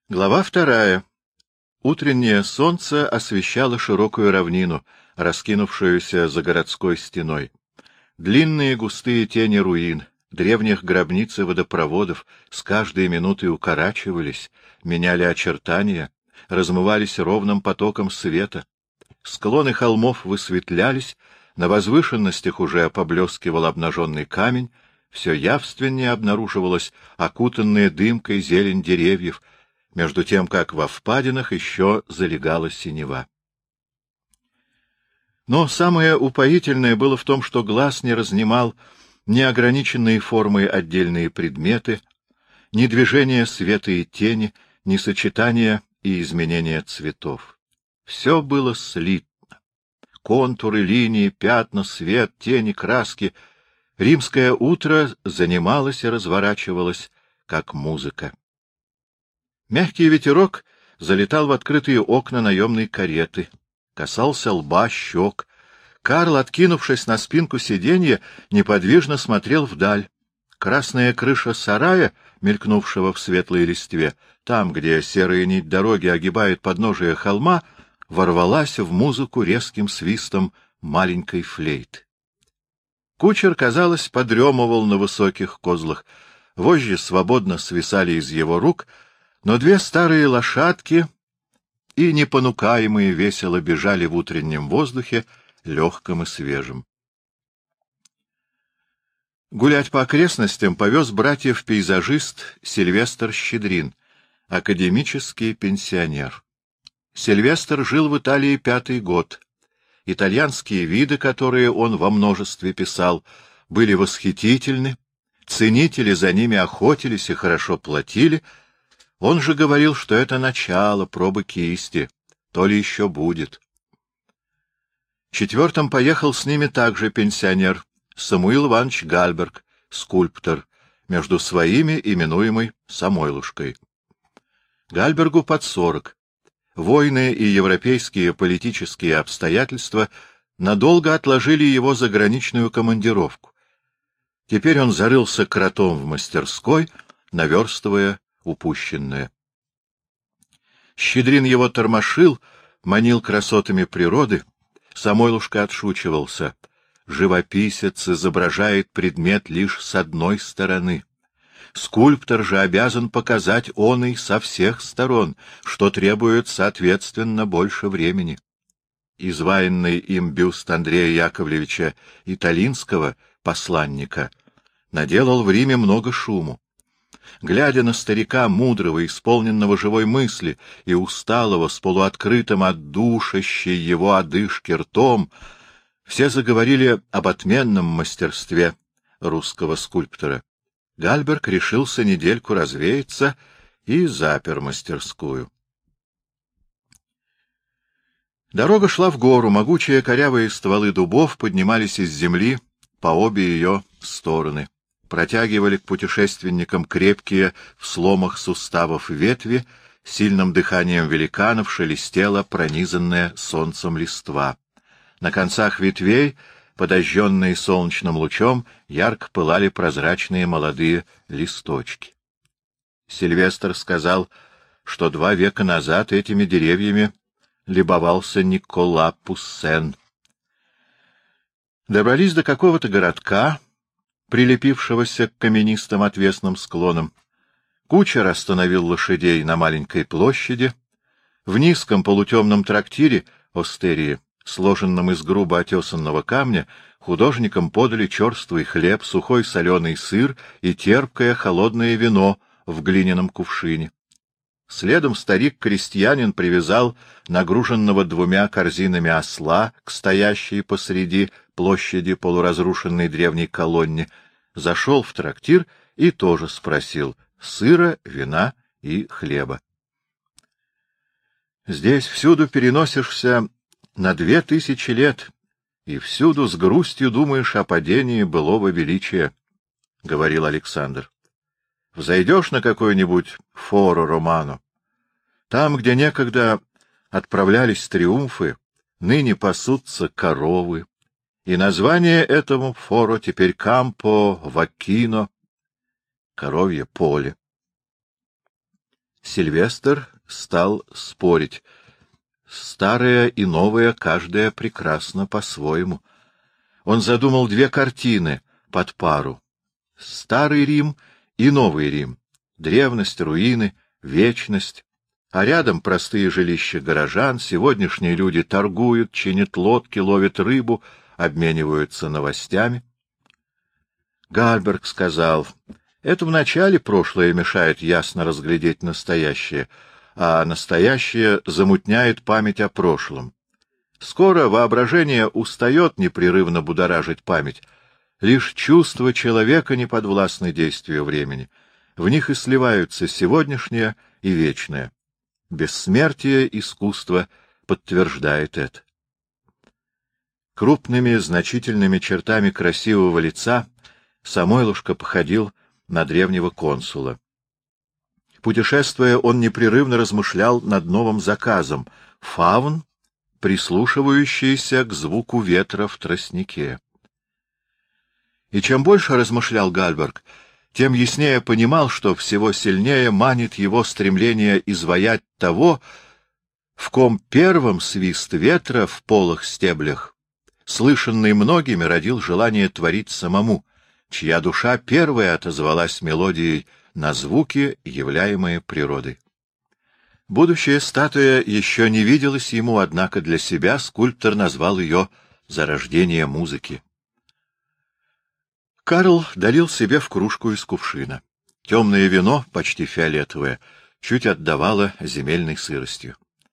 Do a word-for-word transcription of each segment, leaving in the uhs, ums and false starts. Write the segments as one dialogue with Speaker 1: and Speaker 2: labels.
Speaker 1: Глава вторая. Утреннее солнце освещало широкую равнину, раскинувшуюся за городской стеной. Длинные густые тени руин, древних гробниц и водопроводов с каждой минутой укорачивались, меняли очертания, размывались ровным потоком света. Склоны холмов высветлялись, на возвышенностях уже поблескивал обнаженный камень, все явственнее обнаруживалась окутанная дымкой зелень деревьев, между тем, как во впадинах еще залегала синева. Но самое упоительное было в том, что глаз не разнимал ни ограниченные формы отдельные предметы, ни движения света и тени, ни сочетания и изменения цветов. Все было слитно. Контуры, линии, пятна, свет, тени, краски. Римское утро занималось и разворачивалось, как музыка. Мягкий ветерок залетал в открытые окна наемной кареты, касался лба, щек. Карл, откинувшись на спинку сиденья, неподвижно смотрел вдаль. Красная крыша сарая, мелькнувшего в светлой листве, там, где серая нить дороги огибает подножие холма, ворвалась в музыку резким свистом маленькой флейты. Кучер, казалось, подремывал на высоких козлах. Вожжи свободно свисали из его рук, но две старые лошадки и непонукаемые весело бежали в утреннем воздухе, легком и свежем. Гулять по окрестностям повез братьев-пейзажист Сильвестр Щедрин, академический пенсионер. Сильвестр жил в Италии пятый год. Итальянские виды, которые он во множестве писал, были восхитительны, ценители за ними охотились и хорошо платили. Он же говорил, что это начало пробы кисти, то ли еще будет. Четвертым поехал с ними также пенсионер Самуил Иванович Гальберг, скульптор, между своими именуемый Самойлушкой. Гальбергу под сорок. Войны и европейские политические обстоятельства надолго отложили его заграничную командировку. Теперь он зарылся кротом в мастерской, наверстывая упущенное. Щедрин его тормошил, манил красотами природы. Самойлушка отшучивался. Живописец изображает предмет лишь с одной стороны. Скульптор же обязан показать оный со всех сторон, что требует, соответственно, больше времени. Изваянный им бюст Андрея Яковлевича Италинского, посланника, наделал в Риме много шуму. Глядя на старика, мудрого, исполненного живой мысли и усталого, с полуоткрытым от душащей его одышки ртом, все заговорили об отменном мастерстве русского скульптора. Гальберг решился недельку развеяться и запер мастерскую. Дорога шла в гору, могучие корявые стволы дубов поднимались из земли по обе ее стороны, протягивали к путешественникам крепкие в сломах суставов ветви, сильным дыханием великанов шелестела пронизанная солнцем листва. На концах ветвей, подожженные солнечным лучом, ярко пылали прозрачные молодые листочки. Сильвестр сказал, что два века назад этими деревьями любовался Никола Пуссен. Добрались до какого-то городка, прилепившегося к каменистым отвесным склонам. Кучер остановил лошадей на маленькой площади. В низком полутемном трактире остерии, сложенном из грубо отесанного камня, художникам подали черствый хлеб, сухой соленый сыр и терпкое холодное вино в глиняном кувшине. Следом старик-крестьянин привязал нагруженного двумя корзинами осла к стоящей посреди площади полуразрушенной древней колонне, зашел в трактир и тоже спросил сыра, вина и хлеба. Здесь всюду переносишься на две тысячи лет, и всюду с грустью думаешь о падении былого величия, — говорил Александр. Взойдешь на какой-нибудь форо романо. Там, где некогда отправлялись триумфы, ныне пасутся коровы, и название этому форо теперь Кампо Ваккино, коровье поле. Сильвестр стал спорить. Старое и новое каждое прекрасно по-своему. Он задумал две картины под пару. Старый Рим и Новый Рим. Древность, руины, вечность. А рядом простые жилища горожан, сегодняшние люди торгуют, чинят лодки, ловят рыбу, обмениваются новостями. Гальберг сказал: это вначале прошлое мешает ясно разглядеть настоящее, а настоящее замутняет память о прошлом. Скоро воображение устает непрерывно будоражить память. Лишь чувства человека не подвластны действию времени. В них и сливаются сегодняшнее и вечное. Бессмертие искусства подтверждает это. Крупными, значительными чертами красивого лица Самойлушка походил на древнего консула. Путешествуя, он непрерывно размышлял над новым заказом — фавн, прислушивающийся к звуку ветра в тростнике. И чем больше размышлял Гальберг, тем яснее понимал, что всего сильнее манит его стремление изваять того, в ком первым свист ветра в полых стеблях, слышанный многими, родил желание творить самому, чья душа первая отозвалась мелодией на звуки, являемые природой. Будущая статуя еще не виделась ему, однако для себя скульптор назвал ее «Зарождение музыки». Карл долил себе в кружку из кувшина. Темное вино, почти фиолетовое, чуть отдавало земельной сыростью.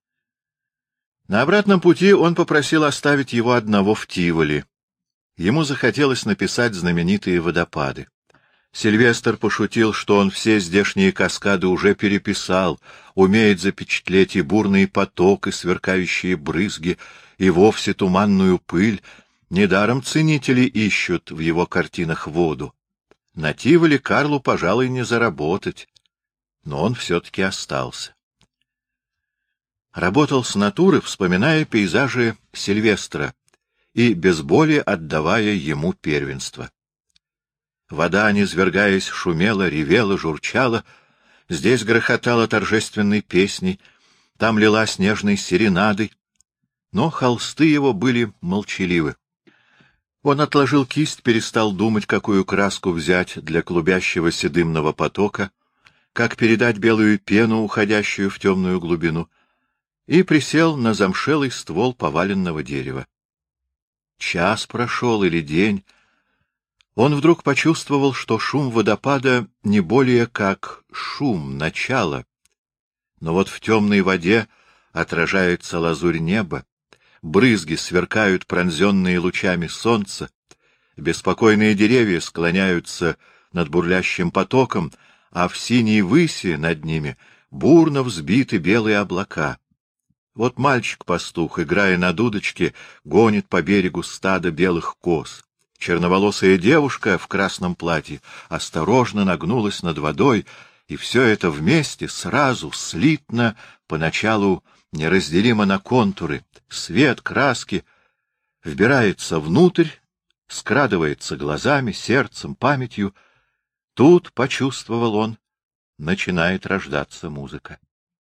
Speaker 1: На обратном пути он попросил оставить его одного в Тиволи. Ему захотелось написать знаменитые водопады. Сильвестр пошутил, что он все здешние каскады уже переписал, умеет запечатлеть и бурный поток, и сверкающие брызги, и вовсе туманную пыль. Недаром ценители ищут в его картинах воду. На Тиволи Карлу, пожалуй, не заработать, но он все-таки остался. Работал с натуры, вспоминая пейзажи Сильвестра и без боли отдавая ему первенство. Вода, низвергаясь, шумела, ревела, журчала, здесь грохотала торжественной песней, там лилась нежной серенадой, но холсты его были молчаливы. Он отложил кисть, перестал думать, какую краску взять для клубящегося дымного потока, как передать белую пену, уходящую в темную глубину, и присел на замшелый ствол поваленного дерева. Час прошел или день. Он вдруг почувствовал, что шум водопада не более как шум начала, но вот в темной воде отражается лазурь неба, брызги сверкают, пронзенные лучами солнца, беспокойные деревья склоняются над бурлящим потоком, а в синей выси над ними бурно взбиты белые облака. Вот мальчик-пастух, играя на дудочке, гонит по берегу стадо белых коз. Черноволосая девушка в красном платье осторожно нагнулась над водой, и все это вместе, сразу, слитно, поначалу неразделимо на контуры, свет, краски, вбирается внутрь, скрадывается глазами, сердцем, памятью. Тут, почувствовал он, начинает рождаться музыка.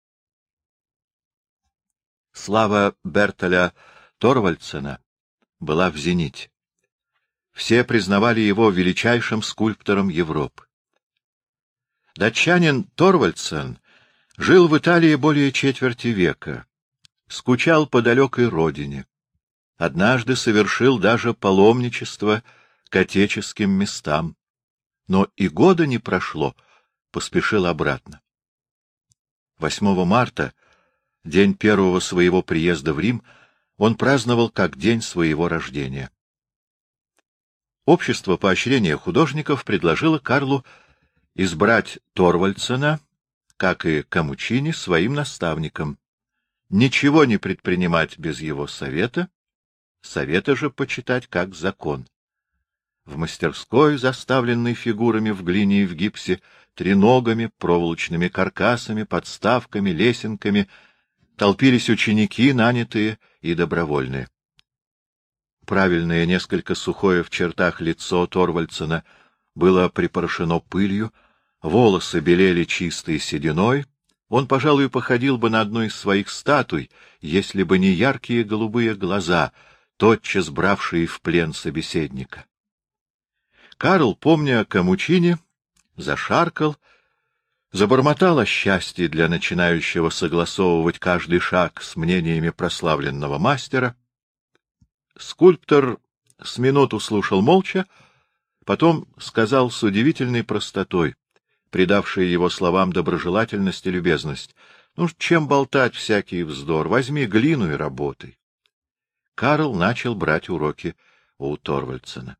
Speaker 1: Слава Бертоля Торвальдсена была в зените. Все признавали его величайшим скульптором Европы. Датчанин Торвальдсен жил в Италии более четверти века, скучал по далекой родине, однажды совершил даже паломничество к отеческим местам, но и года не прошло, поспешил обратно. восьмого марта, день первого своего приезда в Рим, он праздновал как день своего рождения. Общество поощрения художников предложило Карлу избрать Торвальдсена, как и Камучини, своим наставником, ничего не предпринимать без его совета, совета же почитать как закон. В мастерской, заставленной фигурами в глине и в гипсе, треногами, проволочными каркасами, подставками, лесенками, толпились ученики, нанятые и добровольные. Правильное, несколько сухое в чертах лицо Торвальдсена было припорошено пылью, волосы белели чистой сединой, Он, пожалуй, походил бы на одну из своих статуй, если бы не яркие голубые глаза, тотчас бравшие в плен собеседника. Карл, помня о Камучине, зашаркал, забормотал о счастье для начинающего согласовывать каждый шаг с мнениями прославленного мастера. Скульптор с минуту слушал молча, потом сказал с удивительной простотой, придавшей его словам доброжелательность и любезность: — Ну, чем болтать всякий вздор? Возьми глину и работай. Карл начал брать уроки у Торвальдсена.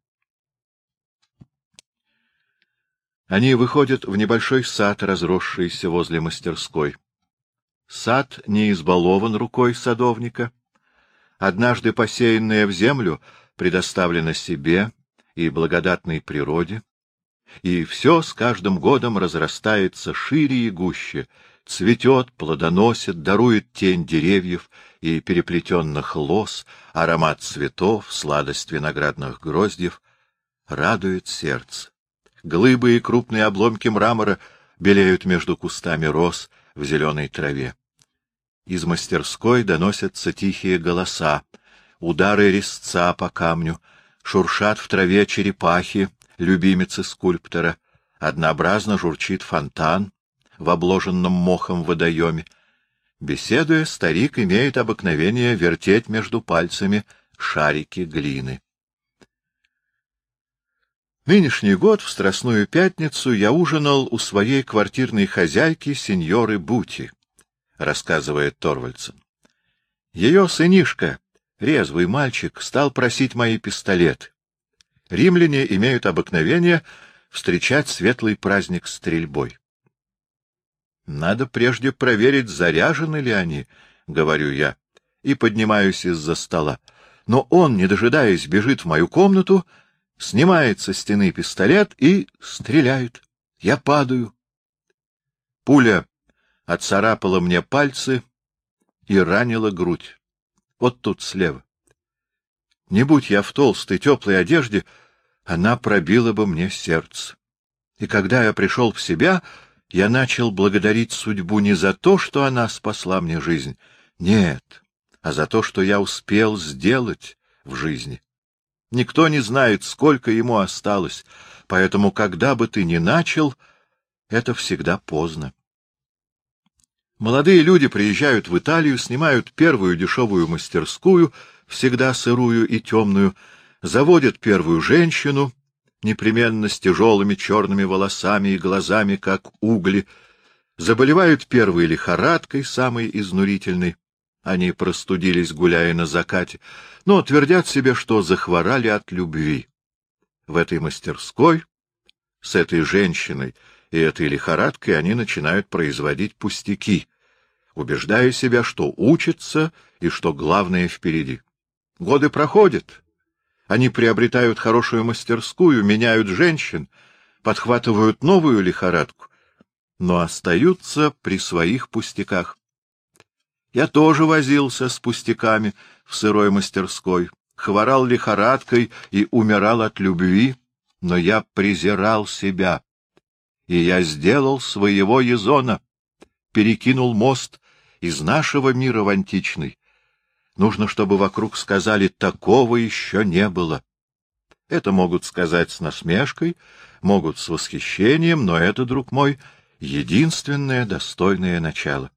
Speaker 1: Они выходят в небольшой сад, разросшийся возле мастерской. Сад не избалован рукой садовника. Однажды посеянное в землю предоставлено себе и благодатной природе, и все с каждым годом разрастается шире и гуще, цветет, плодоносит, дарует тень деревьев и переплетенных лоз, аромат цветов, сладость виноградных гроздьев, радует сердце. Глыбы и крупные обломки мрамора белеют между кустами роз в зеленой траве. Из мастерской доносятся тихие голоса, удары резца по камню, шуршат в траве черепахи, любимицы скульптора, однообразно журчит фонтан в обложенном мохом водоеме. Беседуя, старик имеет обыкновение вертеть между пальцами шарики глины. Нынешний год, в Страстную пятницу, я ужинал у своей квартирной хозяйки, сеньоры Бути, — рассказывает Торвальдсен. Ее сынишка, резвый мальчик, стал просить мои пистолеты. Римляне имеют обыкновение встречать светлый праздник стрельбой. Надо прежде проверить, заряжены ли они, — говорю я, и поднимаюсь из-за стола. Но он, не дожидаясь, бежит в мою комнату, снимает со стены пистолет и стреляет. Я падаю. Пуля отцарапала мне пальцы и ранила грудь. Вот тут слева. Не будь я в толстой теплой одежде, она пробила бы мне сердце. И когда я пришел в себя, я начал благодарить судьбу не за то, что она спасла мне жизнь, нет, а за то, что я успел сделать в жизни. Никто не знает, сколько ему осталось, поэтому, когда бы ты ни начал, это всегда поздно. Молодые люди приезжают в Италию, снимают первую дешевую мастерскую, всегда сырую и темную, заводят первую женщину, непременно с тяжелыми черными волосами и глазами, как угли, заболевают первой лихорадкой, самой изнурительной. Они простудились, гуляя на закате, но твердят себе, что захворали от любви. В этой мастерской, с этой женщиной и этой лихорадкой они начинают производить пустяки, убеждая себя, что учатся и что главное впереди. Годы проходят. Они приобретают хорошую мастерскую, меняют женщин, подхватывают новую лихорадку, но остаются при своих пустяках. Я тоже возился с пустяками в сырой мастерской, хворал лихорадкой и умирал от любви, но я презирал себя, и я сделал своего Язона, перекинул мост из нашего мира в античный. Нужно, чтобы вокруг сказали: такого еще не было. Это могут сказать с насмешкой, могут с восхищением, но это, друг мой, единственное достойное начало.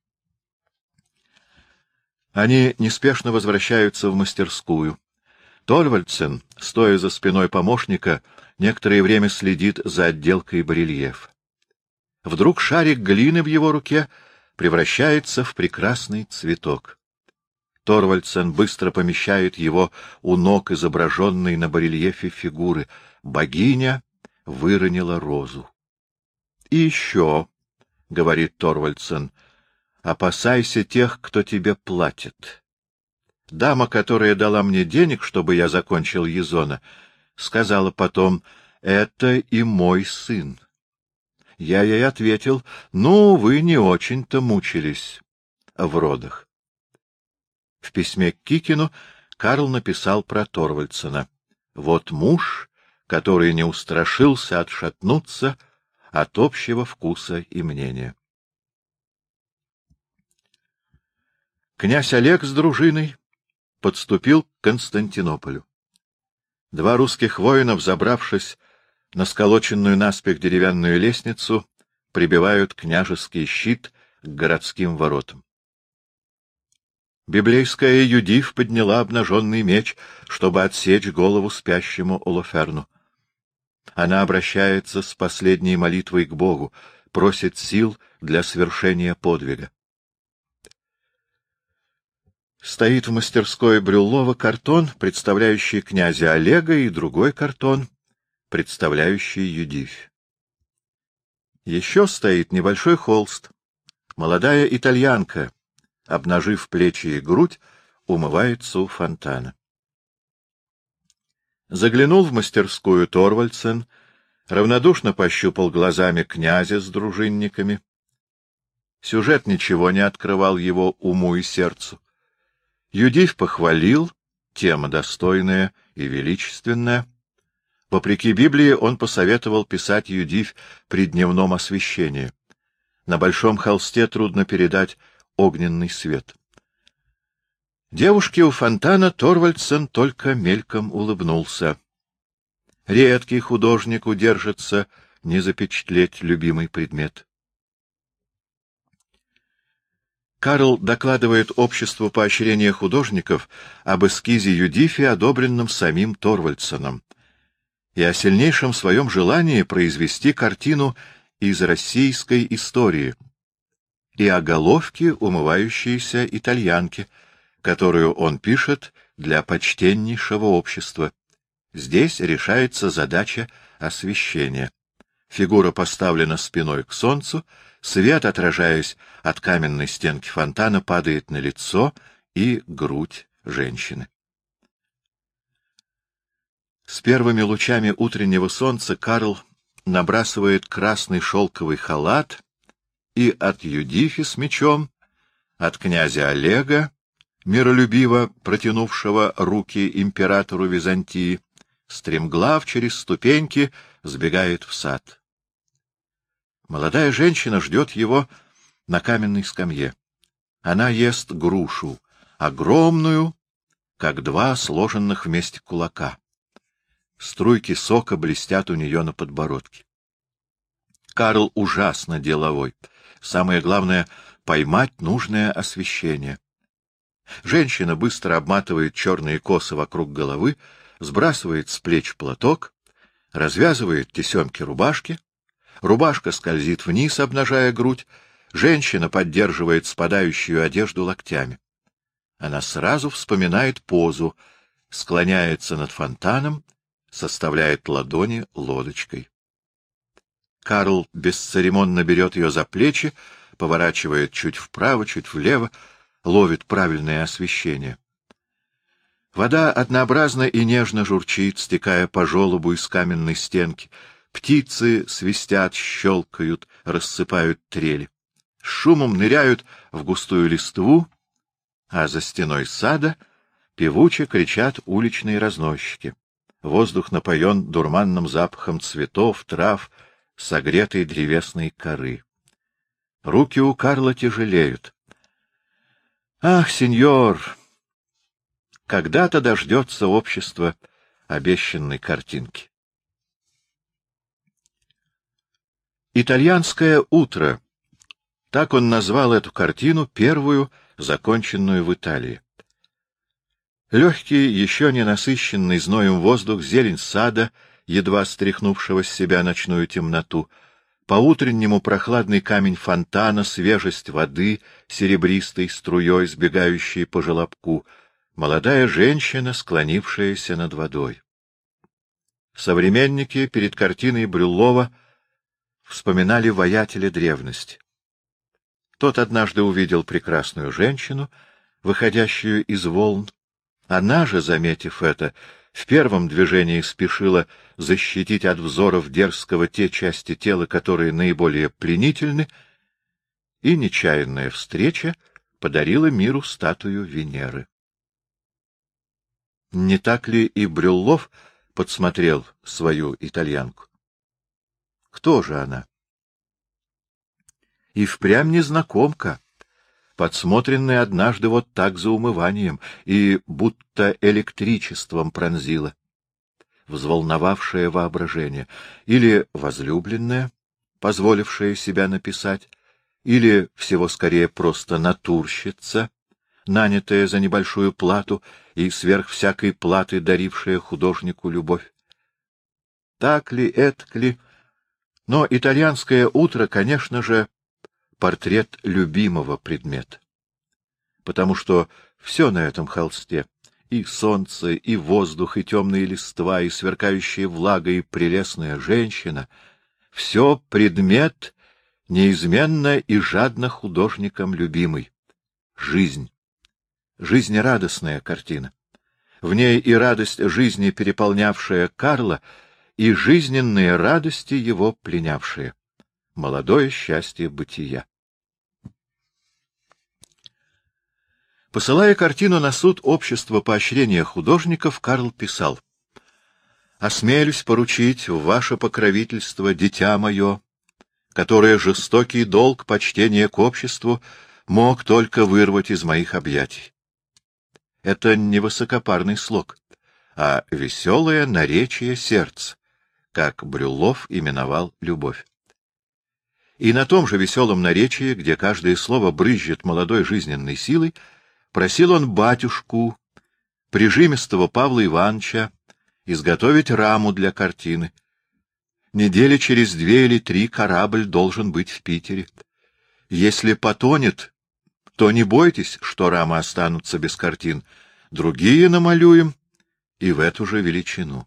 Speaker 1: Они неспешно возвращаются в мастерскую. Торвальдсен, стоя за спиной помощника, некоторое время следит за отделкой барельефа. Вдруг шарик глины в его руке превращается в прекрасный цветок. Торвальдсен быстро помещает его у ног изображенной на барельефе фигуры. Богиня выронила розу. — И еще, — говорит Торвальдсен, — опасайся тех, кто тебе платит. Дама, которая дала мне денег, чтобы я закончил Язона, сказала потом: это и мой сын. Я ей ответил: ну, вы не очень-то мучились в родах. В письме к Кикину Карл написал про Торвальдсена: вот муж, который не устрашился отшатнуться от общего вкуса и мнения. Князь Олег с дружиной подступил к Константинополю. Два русских воина, взобравшись на сколоченную наспех деревянную лестницу, прибивают княжеский щит к городским воротам. Библейская Юдиф подняла обнаженный меч, чтобы отсечь голову спящему Олоферну. Она обращается с последней молитвой к Богу, просит сил для свершения подвига. Стоит в мастерской Брюллова картон, представляющий князя Олега, и другой картон, представляющий Юдифь. Еще стоит небольшой холст. Молодая итальянка, обнажив плечи и грудь, умывается у фонтана. Заглянул в мастерскую Торвальдсен, равнодушно пощупал глазами князя с дружинниками. Сюжет ничего не открывал его уму и сердцу. Юдифь похвалил, тема достойная и величественная. Вопреки Библии он посоветовал писать Юдифь при дневном освещении. На большом холсте трудно передать огненный свет. Девушке у фонтана Торвальдсен только мельком улыбнулся. Редкий художник удержится не запечатлеть любимый предмет. Карл докладывает обществу поощрения художников об эскизе Юдифи, одобренном самим Торвальдсеном, и о сильнейшем своем желании произвести картину из российской истории, и о головке умывающейся итальянки, которую он пишет для почтеннейшего общества. Здесь решается задача освещения. Фигура поставлена спиной к солнцу, свет, отражаясь от каменной стенки фонтана, падает на лицо и грудь женщины. С первыми лучами утреннего солнца Карл набрасывает красный шелковый халат, и от Юдифи с мечом, от князя Олега, миролюбиво протянувшего руки императору Византии, стремглав через ступеньки сбегает в сад. Молодая женщина ждет его на каменной скамье. Она ест грушу, огромную, как два сложенных вместе кулака. Струйки сока блестят у нее на подбородке. Карл ужасно деловой. Самое главное — поймать нужное освещение. Женщина быстро обматывает черные косы вокруг головы, сбрасывает с плеч платок, развязывает тесемки рубашки. Рубашка скользит вниз, обнажая грудь. Женщина поддерживает спадающую одежду локтями. Она сразу вспоминает позу, склоняется над фонтаном, составляет ладони лодочкой. Карл бесцеремонно берет ее за плечи, поворачивает чуть вправо, чуть влево, ловит правильное освещение. Вода однообразно и нежно журчит, стекая по желобу из каменной стенки. Птицы свистят, щелкают, рассыпают трели. С шумом ныряют в густую листву, а за стеной сада певуче кричат уличные разносчики. Воздух напоен дурманным запахом цветов, трав, согретой древесной коры. Руки у Карла тяжелеют. Ах, сеньор! Когда-то дождется общество обещанной картинки. «Итальянское утро» — так он назвал эту картину, первую, законченную в Италии. Легкий, еще не насыщенный зноем воздух, зелень сада, едва стряхнувшего с себя ночную темноту, по-утреннему прохладный камень фонтана, свежесть воды, серебристой струей, сбегающей по желобку, молодая женщина, склонившаяся над водой. Современники перед картиной Брюллова вспоминали воятеля древности. Тот однажды увидел прекрасную женщину, выходящую из волн. Она же, заметив это, в первом движении спешила защитить от взоров дерзкого те части тела, которые наиболее пленительны, и нечаянная встреча подарила миру статую Венеры. Не так ли и Брюллов подсмотрел свою итальянку? Кто же она? И впрямь незнакомка. подсмотренный однажды вот так за умыванием, и будто электричеством пронзило, взволновавшее воображение, или возлюбленная, позволившая себя написать, или, всего скорее, просто натурщица, нанятая за небольшую плату и сверх всякой платы дарившая художнику любовь. Так ли, этак ли, но итальянское утро, конечно же, портрет любимого предмета, потому что все на этом холсте — и солнце, и воздух, и темные листва, и сверкающая влага, и прелестная женщина — все предмет неизменно и жадно художником любимый. Жизнь. Жизнерадостная картина. В ней и радость жизни, переполнявшая Карла, и жизненные радости его пленявшие. Молодое счастье бытия. Посылая картину на суд Общества поощрения художников, Карл писал: «Осмелюсь поручить в ваше покровительство дитя мое, которое жестокий долг почтения к обществу мог только вырвать из моих объятий». Это не высокопарный слог, а веселое наречие сердца, как Брюллов именовал любовь. И на том же веселом наречии, где каждое слово брызжет молодой жизненной силой, просил он батюшку, прижимистого Павла Ивановича, изготовить раму для картины. Недели через две или три корабль должен быть в Питере. Если потонет, то не бойтесь, что рамы останутся без картин. Другие намалюем и в эту же величину.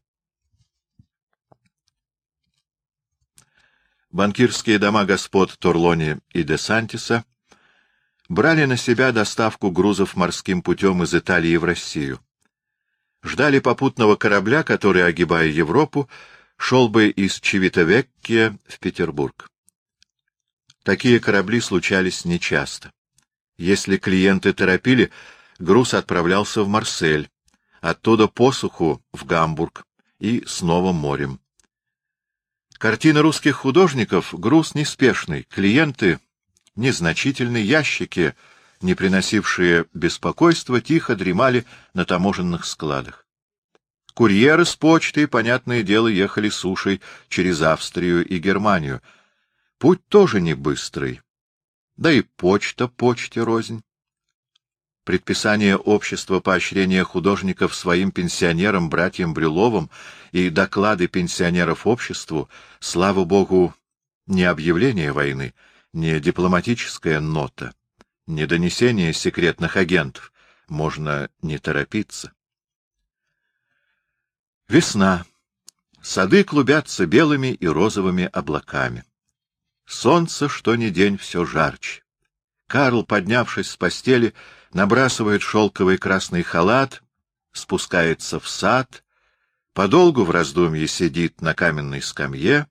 Speaker 1: Банкирские дома господ Торлони и де Сантиса брали на себя доставку грузов морским путем из Италии в Россию. Ждали попутного корабля, который, огибая Европу, шел бы из Чивитавеккья в Петербург. Такие корабли случались нечасто. Если клиенты торопили, груз отправлялся в Марсель, оттуда по суху в Гамбург и снова морем. Картины русских художников — груз неспешный, клиенты — незначительные, ящики, не приносившие беспокойства, тихо дремали на таможенных складах. Курьеры с почтой, понятное дело, ехали сушей через Австрию и Германию. Путь тоже не быстрый, да и почта почте рознь. Предписание Общества поощрения художников своим пенсионерам, братьям Брюлловым, и доклады пенсионеров обществу, слава богу, не объявление войны, не дипломатическая нота, не донесение секретных агентов, можно не торопиться. Весна. Сады клубятся белыми и розовыми облаками. Солнце что ни день все жарче. Карл, поднявшись с постели, набрасывает шелковый красный халат, спускается в сад, подолгу в раздумье сидит на каменной скамье.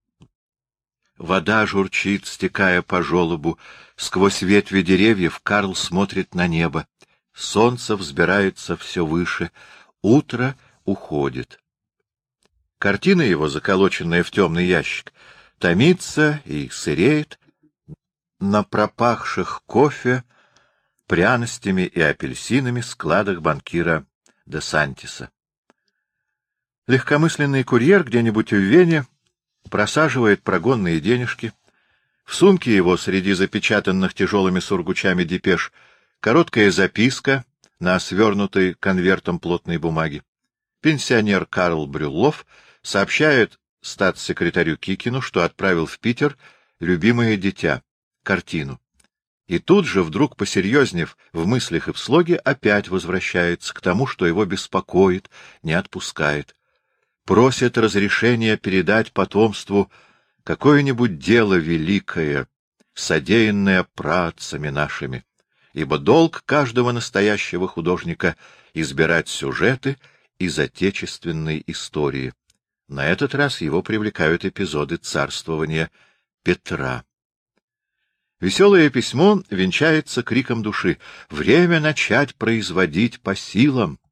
Speaker 1: Вода журчит, стекая по желобу. Сквозь ветви деревьев Карл смотрит на небо. Солнце взбирается все выше. Утро уходит. Картина его, заколоченная в темный ящик, томится и сыреет на пропахших кофе, пряностями и апельсинами складах банкира де Сантиса. Легкомысленный курьер где-нибудь в Вене просаживает прогонные денежки. В сумке его среди запечатанных тяжелыми сургучами депеш короткая записка на свернутой конвертом плотной бумаги. Пенсионер Карл Брюллов сообщает статс-секретарю Кикину, что отправил в Питер любимое дитя, картину. И тут же, вдруг посерьезнев в мыслях и в слоге, опять возвращается к тому, что его беспокоит, не отпускает. Просит разрешения передать потомству какое-нибудь дело великое, содеянное праотцами нашими, ибо долг каждого настоящего художника — избирать сюжеты из отечественной истории. На этот раз его привлекают эпизоды царствования Петра. Веселое письмо венчается криком души: «Время начать производить по силам!»